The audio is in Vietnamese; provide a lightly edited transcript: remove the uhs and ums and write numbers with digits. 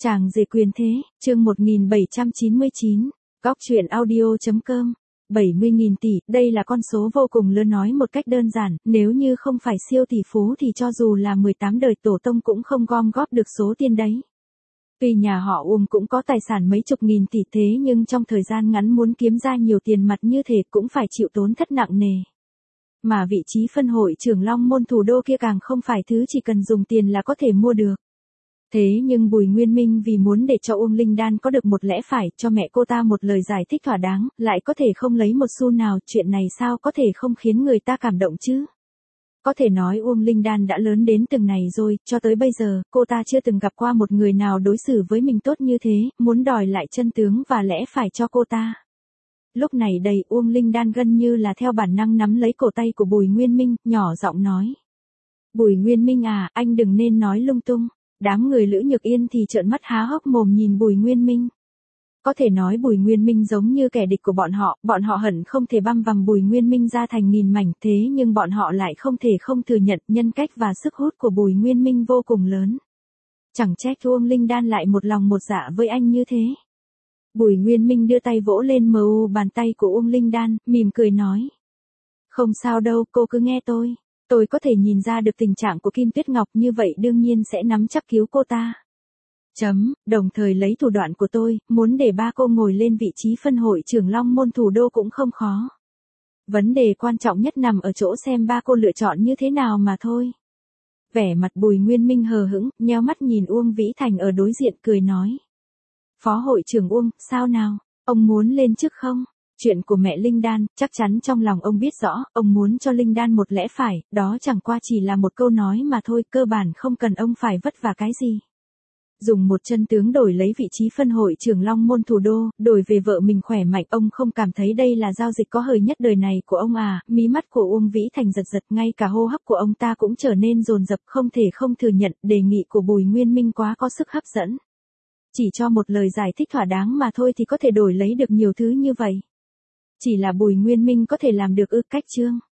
Chàng rể quyền thế, chương 1799, góc truyện audio.com. 70.000 tỷ, đây là con số vô cùng lớn, nói một cách đơn giản, nếu như không phải siêu tỷ phú thì cho dù là 18 đời tổ tông cũng không gom góp được số tiền đấy. Tuy nhà họ Uông cũng có tài sản mấy chục nghìn tỷ thế nhưng trong thời gian ngắn muốn kiếm ra nhiều tiền mặt như thế cũng phải chịu tốn thất nặng nề. Mà vị trí phân hội trưởng Long Môn thủ đô kia càng không phải thứ chỉ cần dùng tiền là có thể mua được. Thế nhưng Bùi Nguyên Minh vì muốn để cho Uông Linh Đan có được một lẽ phải, cho mẹ cô ta một lời giải thích thỏa đáng, lại có thể không lấy một xu nào, chuyện này sao có thể không khiến người ta cảm động chứ? Có thể nói Uông Linh Đan đã lớn đến từng này rồi, cho tới bây giờ, cô ta chưa từng gặp qua một người nào đối xử với mình tốt như thế, muốn đòi lại chân tướng và lẽ phải cho cô ta. Lúc này đây Uông Linh Đan gần như là theo bản năng nắm lấy cổ tay của Bùi Nguyên Minh, nhỏ giọng nói. Bùi Nguyên Minh à, anh đừng nên nói lung tung. Đám người Lữ Nhược Yên thì trợn mắt há hốc mồm nhìn Bùi Nguyên Minh. Có thể nói Bùi Nguyên Minh giống như kẻ địch của bọn họ hận không thể băm vằm Bùi Nguyên Minh ra thành nghìn mảnh, thế nhưng bọn họ lại không thể không thừa nhận nhân cách và sức hút của Bùi Nguyên Minh vô cùng lớn. Chẳng trách Uông Linh Đan lại một lòng một dạ với anh như thế. Bùi Nguyên Minh đưa tay vỗ lên mờ bàn tay của Uông Linh Đan, mỉm cười nói. Không sao đâu, cô cứ nghe tôi. Tôi có thể nhìn ra được tình trạng của Kim Tuyết Ngọc, như vậy đương nhiên sẽ nắm chắc cứu cô ta. Đồng thời lấy thủ đoạn của tôi, muốn để ba cô ngồi lên vị trí phân hội trưởng Long Môn thủ đô cũng không khó. Vấn đề quan trọng nhất nằm ở chỗ xem ba cô lựa chọn như thế nào mà thôi. Vẻ mặt Bùi Nguyên Minh hờ hững, nheo mắt nhìn Uông Vĩ Thành ở đối diện cười nói. Phó hội trưởng Uông, sao nào, ông muốn lên chức không? Chuyện của mẹ Linh Đan, chắc chắn trong lòng ông biết rõ, ông muốn cho Linh Đan một lẽ phải, đó chẳng qua chỉ là một câu nói mà thôi, cơ bản không cần ông phải vất vả cái gì. Dùng một chân tướng đổi lấy vị trí phân hội trưởng Long Môn thủ đô, đổi về vợ mình khỏe mạnh, ông không cảm thấy đây là giao dịch có hời nhất đời này của ông à? Mí mắt của Uông Vĩ Thành giật giật, ngay cả hô hấp của ông ta cũng trở nên dồn dập, không thể không thừa nhận đề nghị của Bùi Nguyên Minh quá có sức hấp dẫn. Chỉ cho một lời giải thích thỏa đáng mà thôi thì có thể đổi lấy được nhiều thứ như vậy. Chỉ là Bùi Nguyên Minh có thể làm được ư? Cách chương